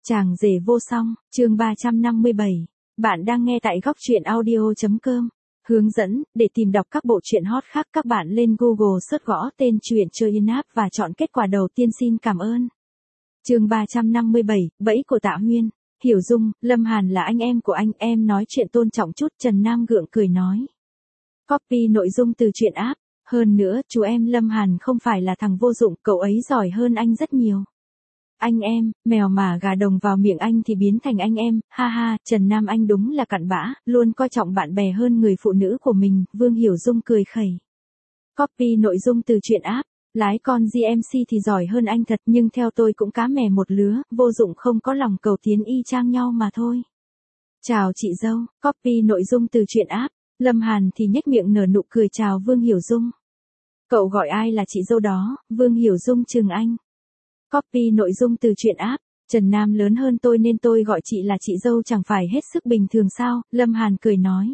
Chàng rể vô song, chương 357. Bạn đang nghe tại góc truyện audio.com. Hướng dẫn, để tìm đọc các bộ truyện hot khác các bạn lên Google search gõ tên truyện chơi in app và chọn kết quả đầu tiên xin cảm ơn. Chương 357, bẫy của Tạ Huyên. Hiểu Dung, Lâm Hàn là anh em của anh, em nói chuyện tôn trọng chút. Trần Nam gượng cười nói. Copy nội dung từ truyện app. Hơn nữa, chú em Lâm Hàn không phải là thằng vô dụng, cậu ấy giỏi hơn anh rất nhiều. Anh em, mèo mà gà đồng vào miệng anh thì biến thành anh em, ha ha, Trần Nam anh đúng là cặn bã, luôn coi trọng bạn bè hơn người phụ nữ của mình, Vương Hiểu Dung cười khẩy. Copy nội dung từ truyện app, lái con GMC thì giỏi hơn anh thật nhưng theo tôi cũng cá mè một lứa, vô dụng không có lòng cầu tiến y chang nhau mà thôi. Chào chị dâu, copy nội dung từ truyện app, Lâm Hàn thì nhếch miệng nở nụ cười chào Vương Hiểu Dung. Cậu gọi ai là chị dâu đó, Vương Hiểu Dung chừng anh. Copy nội dung từ truyện app, Trần Nam lớn hơn tôi nên tôi gọi chị là chị dâu chẳng phải hết sức bình thường sao, Lâm Hàn cười nói.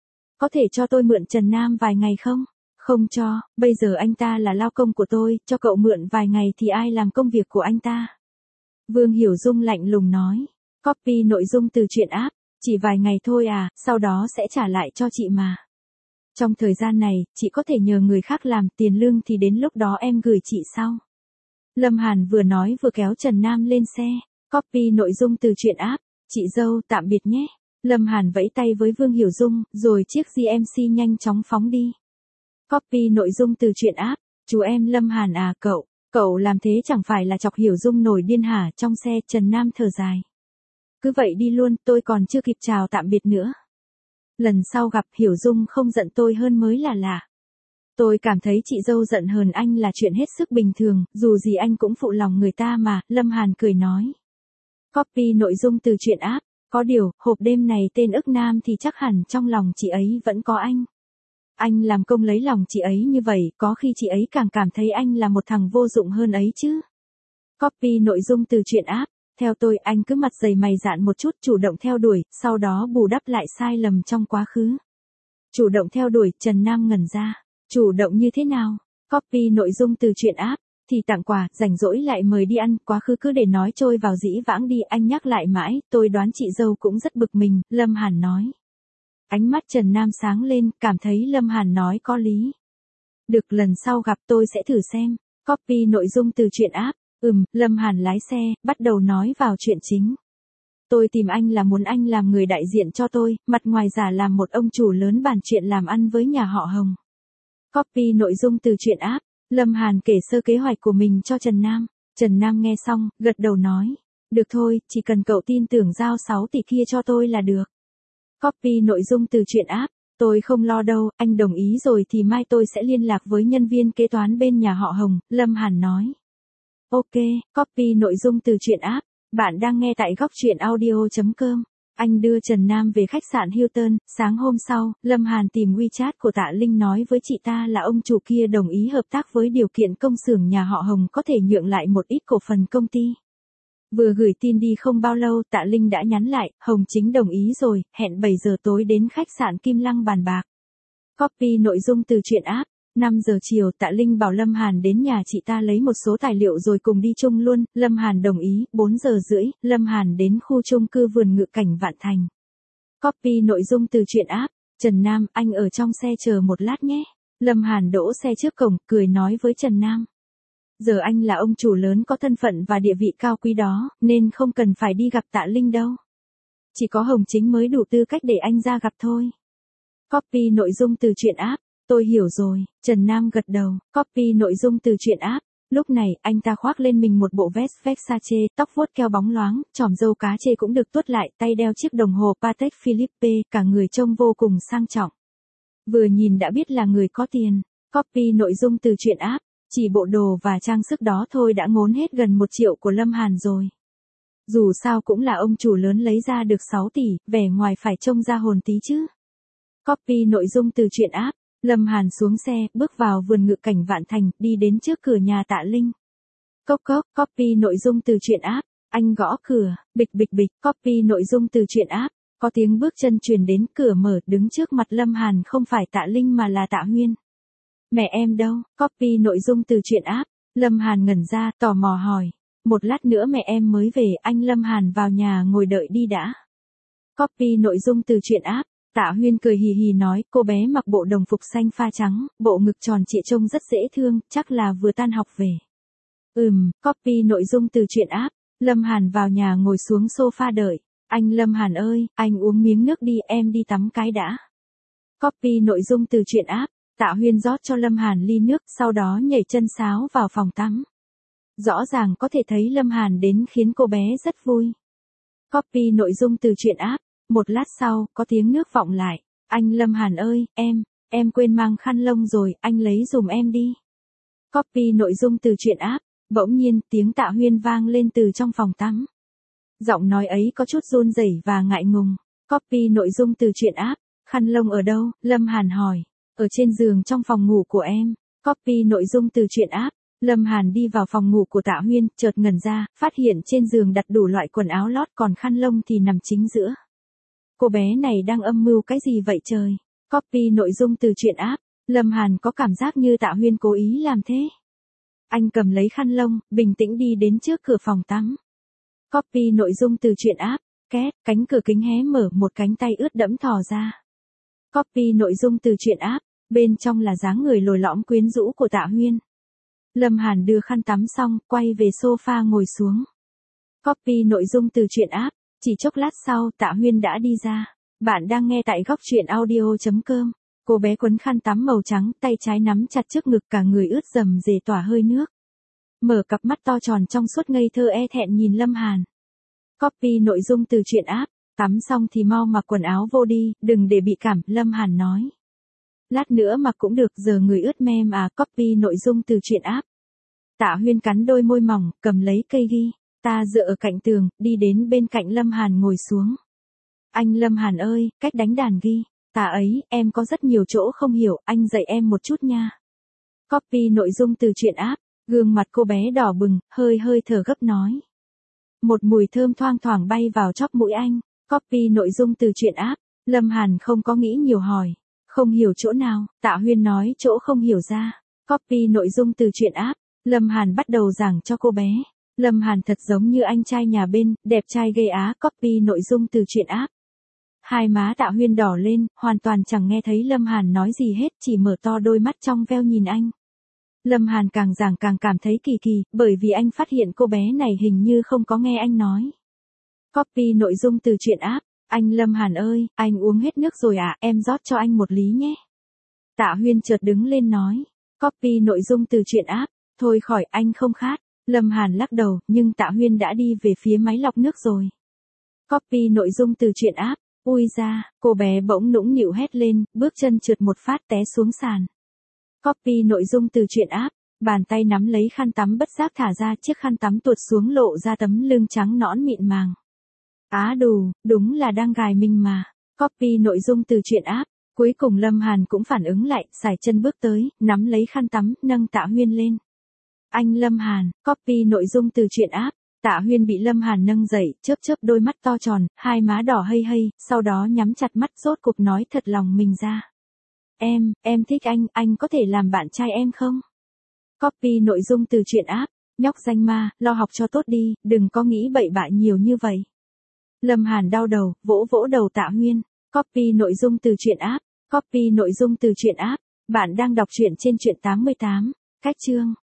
Có thể cho tôi mượn Trần Nam vài ngày không? Không cho, bây giờ anh ta là lao công của tôi, cho cậu mượn vài ngày thì ai làm công việc của anh ta? Vương Hiểu Dung lạnh lùng nói. Copy nội dung từ truyện app, chỉ vài ngày thôi à, sau đó sẽ trả lại cho chị mà. Trong thời gian này, chị có thể nhờ người khác làm tiền lương thì đến lúc đó em gửi chị sau. Lâm Hàn vừa nói vừa kéo Trần Nam lên xe. Copy nội dung từ truyện app. Chị dâu tạm biệt nhé. Lâm Hàn vẫy tay với Vương Hiểu Dung, rồi chiếc GMC nhanh chóng phóng đi. Copy nội dung từ truyện app. Chú em Lâm Hàn à, cậu làm thế chẳng phải là chọc Hiểu Dung nổi điên hả? Trong xe Trần Nam thở dài. Cứ vậy đi luôn, tôi còn chưa kịp chào tạm biệt nữa. Lần sau gặp Hiểu Dung không giận tôi hơn mới là lạ. Tôi cảm thấy chị dâu giận hờn anh là chuyện hết sức bình thường, dù gì anh cũng phụ lòng người ta mà, Lâm Hàn cười nói. Copy nội dung từ truyện app, có điều, hộp đêm này tên ức nam thì chắc hẳn trong lòng chị ấy vẫn có anh. Anh làm công lấy lòng chị ấy như vậy, có khi chị ấy càng cảm thấy anh là một thằng vô dụng hơn ấy chứ. Copy nội dung từ truyện app, theo tôi anh cứ mặt dày mày dạn một chút chủ động theo đuổi, sau đó bù đắp lại sai lầm trong quá khứ. Chủ động theo đuổi, Trần Nam ngẩn ra. Chủ động như thế nào? Copy nội dung từ truyện app, thì tặng quà, rảnh rỗi lại mời đi ăn, quá khứ cứ để nói trôi vào dĩ vãng đi, anh nhắc lại mãi, tôi đoán chị dâu cũng rất bực mình, Lâm Hàn nói. Ánh mắt Trần Nam sáng lên, cảm thấy Lâm Hàn nói có lý. Được, lần sau gặp tôi sẽ thử xem. Copy nội dung từ truyện app, Lâm Hàn lái xe, bắt đầu nói vào chuyện chính. Tôi tìm anh là muốn anh làm người đại diện cho tôi, mặt ngoài giả làm một ông chủ lớn bàn chuyện làm ăn với nhà họ Hồng. Copy nội dung từ truyện app, Lâm Hàn kể sơ kế hoạch của mình cho Trần Nam. Trần Nam nghe xong, gật đầu nói. Được thôi, chỉ cần cậu tin tưởng giao 6 tỷ kia cho tôi là được. Copy nội dung từ truyện app, tôi không lo đâu, anh đồng ý rồi thì mai tôi sẽ liên lạc với nhân viên kế toán bên nhà họ Hồng, Lâm Hàn nói. Ok, copy nội dung từ truyện app, bạn đang nghe tại góc truyện audio.com. Anh đưa Trần Nam về khách sạn Hilton, sáng hôm sau, Lâm Hàn tìm WeChat của Tạ Linh nói với chị ta là ông chủ kia đồng ý hợp tác với điều kiện công xưởng nhà họ Hồng có thể nhượng lại một ít cổ phần công ty. Vừa gửi tin đi không bao lâu Tạ Linh đã nhắn lại, Hồng chính đồng ý rồi, hẹn 7 giờ tối đến khách sạn Kim Lăng bàn bạc. Copy nội dung từ truyện app. 5 giờ chiều Tạ Linh bảo Lâm Hàn đến nhà chị ta lấy một số tài liệu rồi cùng đi chung luôn, Lâm Hàn đồng ý, 4 giờ rưỡi, Lâm Hàn đến khu chung cư vườn ngự cảnh Vạn Thành. Copy nội dung từ truyện app, Trần Nam, anh ở trong xe chờ một lát nhé. Lâm Hàn đỗ xe trước cổng, cười nói với Trần Nam. Giờ anh là ông chủ lớn có thân phận và địa vị cao quý đó, nên không cần phải đi gặp Tạ Linh đâu. Chỉ có Hồng Chính mới đủ tư cách để anh ra gặp thôi. Copy nội dung từ truyện app. Tôi hiểu rồi, Trần Nam gật đầu, copy nội dung từ truyện app. Lúc này, anh ta khoác lên mình một bộ vest Versace, tóc vuốt keo bóng loáng, chòm râu cá chê cũng được tuốt lại, tay đeo chiếc đồng hồ Patek Philippe, cả người trông vô cùng sang trọng. Vừa nhìn đã biết là người có tiền. Copy nội dung từ truyện app, chỉ bộ đồ và trang sức đó thôi đã ngốn hết gần 1 triệu của Lâm Hàn rồi. Dù sao cũng là ông chủ lớn lấy ra được 6 tỷ, vẻ ngoài phải trông ra hồn tí chứ. Copy nội dung từ truyện app. Lâm Hàn xuống xe, bước vào vườn ngự cảnh Vạn Thành, đi đến trước cửa nhà Tạ Linh. Cốc cốc, copy nội dung từ truyện app, anh gõ cửa, bịch bịch bịch, copy nội dung từ truyện app, có tiếng bước chân truyền đến, cửa mở, đứng trước mặt Lâm Hàn không phải Tạ Linh mà là Tạ Huyên. Mẹ em đâu? Copy nội dung từ truyện app, Lâm Hàn ngẩn ra, tò mò hỏi. một lát nữa mẹ em mới về, anh Lâm Hàn vào nhà ngồi đợi đi đã. Copy nội dung từ truyện app. Tạ Huyên cười hì hì nói, cô bé mặc bộ đồng phục xanh pha trắng, bộ ngực tròn trịa trông rất dễ thương, chắc là vừa tan học về. Copy nội dung từ truyện app. Lâm Hàn vào nhà ngồi xuống sofa đợi. Anh Lâm Hàn ơi, anh uống miếng nước đi, em đi tắm cái đã. Copy nội dung từ truyện app. Tạ Huyên rót cho Lâm Hàn ly nước, sau đó nhảy chân sáo vào phòng tắm. Rõ ràng có thể thấy Lâm Hàn đến khiến cô bé rất vui. Copy nội dung từ truyện app. Một lát sau, có tiếng nước vọng lại. Anh Lâm Hàn ơi, em quên mang khăn lông rồi, anh lấy giùm em đi. Copy nội dung từ truyện app. Bỗng nhiên, tiếng Tạ Huyên vang lên từ trong phòng tắm. Giọng nói ấy có chút run rẩy và ngại ngùng. Copy nội dung từ truyện app. Khăn lông ở đâu? Lâm Hàn hỏi. Ở trên giường trong phòng ngủ của em. Copy nội dung từ truyện app. Lâm Hàn đi vào phòng ngủ của Tạ Huyên, chợt ngẩn ra, phát hiện trên giường đặt đủ loại quần áo lót, còn khăn lông thì nằm chính giữa. Cô bé này đang âm mưu cái gì vậy trời? Copy nội dung từ truyện app. Lâm Hàn có cảm giác như Tạ Huyên cố ý làm thế. Anh cầm lấy khăn lông, bình tĩnh đi đến trước cửa phòng tắm. Copy nội dung từ truyện app. Két, cánh cửa kính hé mở, một cánh tay ướt đẫm thò ra. Copy nội dung từ truyện app. Bên trong là dáng người lồi lõm quyến rũ của Tạ Huyên. Lâm Hàn đưa khăn tắm xong, quay về sofa ngồi xuống. Copy nội dung từ truyện app. Chỉ chốc lát sau, Tạ Huyên đã đi ra. Bạn đang nghe tại góc truyện audio.com. Cô bé quấn khăn tắm màu trắng, tay trái nắm chặt trước ngực, cả người ướt rầm rề tỏa hơi nước. Mở cặp mắt to tròn trong suốt ngây thơ e thẹn nhìn Lâm Hàn. Copy nội dung từ truyện app. Tắm xong thì mau mặc quần áo vô đi, đừng để bị cảm, Lâm Hàn nói. Lát nữa mặc cũng được, giờ người ướt mem à. Copy nội dung từ truyện app. Tạ Huyên cắn đôi môi mỏng, cầm lấy cây ghi. Ta dựa ở cạnh tường, đi đến bên cạnh Lâm Hàn ngồi xuống. Anh Lâm Hàn ơi, cách đánh đàn ghi. Tạ ấy, em có rất nhiều chỗ không hiểu, anh dạy em một chút nha. Copy nội dung từ truyện app. Gương mặt cô bé đỏ bừng, hơi thở gấp nói. Một mùi thơm thoang thoảng bay vào chóp mũi anh. Copy nội dung từ truyện app. Lâm Hàn không có nghĩ nhiều hỏi. Không hiểu chỗ nào? Tạ Huyên nói chỗ không hiểu ra. Copy nội dung từ truyện app. Lâm Hàn bắt đầu giảng cho cô bé. Lâm Hàn thật giống như anh trai nhà bên, đẹp trai ghê á. Copy nội dung từ truyện app. Hai má Tạ Huyên đỏ lên, hoàn toàn chẳng nghe thấy Lâm Hàn nói gì hết, chỉ mở to đôi mắt trong veo nhìn anh. Lâm Hàn càng giảng càng cảm thấy kỳ kỳ, bởi vì anh phát hiện cô bé này hình như không có nghe anh nói. Copy nội dung từ truyện app. Anh Lâm Hàn ơi, anh uống hết nước rồi à, em rót cho anh một lý nhé. Tạ Huyên chợt đứng lên nói. Copy nội dung từ truyện app. Thôi khỏi, anh không khát. Lâm Hàn lắc đầu, nhưng Tạ Huyên đã đi về phía máy lọc nước rồi. Copy nội dung từ truyện app. Ui da, cô bé bỗng nũng nịu hét lên, bước chân trượt một phát té xuống sàn. Copy nội dung từ truyện app. Bàn tay nắm lấy khăn tắm bất giác thả ra, chiếc khăn tắm tuột xuống lộ ra tấm lưng trắng nõn mịn màng. Á đù, đúng là đang gài mình mà. Copy nội dung từ truyện app. Cuối cùng Lâm Hàn cũng phản ứng lại, sải chân bước tới, nắm lấy khăn tắm, nâng Tạ Huyên lên. Anh Lâm Hàn. Copy nội dung từ truyện app. Tạ Huyên bị Lâm Hàn nâng dậy, chớp đôi mắt to tròn, hai má đỏ hây, sau đó nhắm chặt mắt rốt cục nói thật lòng mình ra. Em thích anh có thể làm bạn trai em không? Copy nội dung từ truyện app. Nhóc danh ma, lo học cho tốt đi, đừng có nghĩ bậy bạ nhiều như vậy. Lâm Hàn đau đầu, vỗ đầu Tạ Huyên. Copy nội dung từ truyện app. Copy nội dung từ truyện app. Bạn đang đọc truyện trên truyện 88. Cách chương.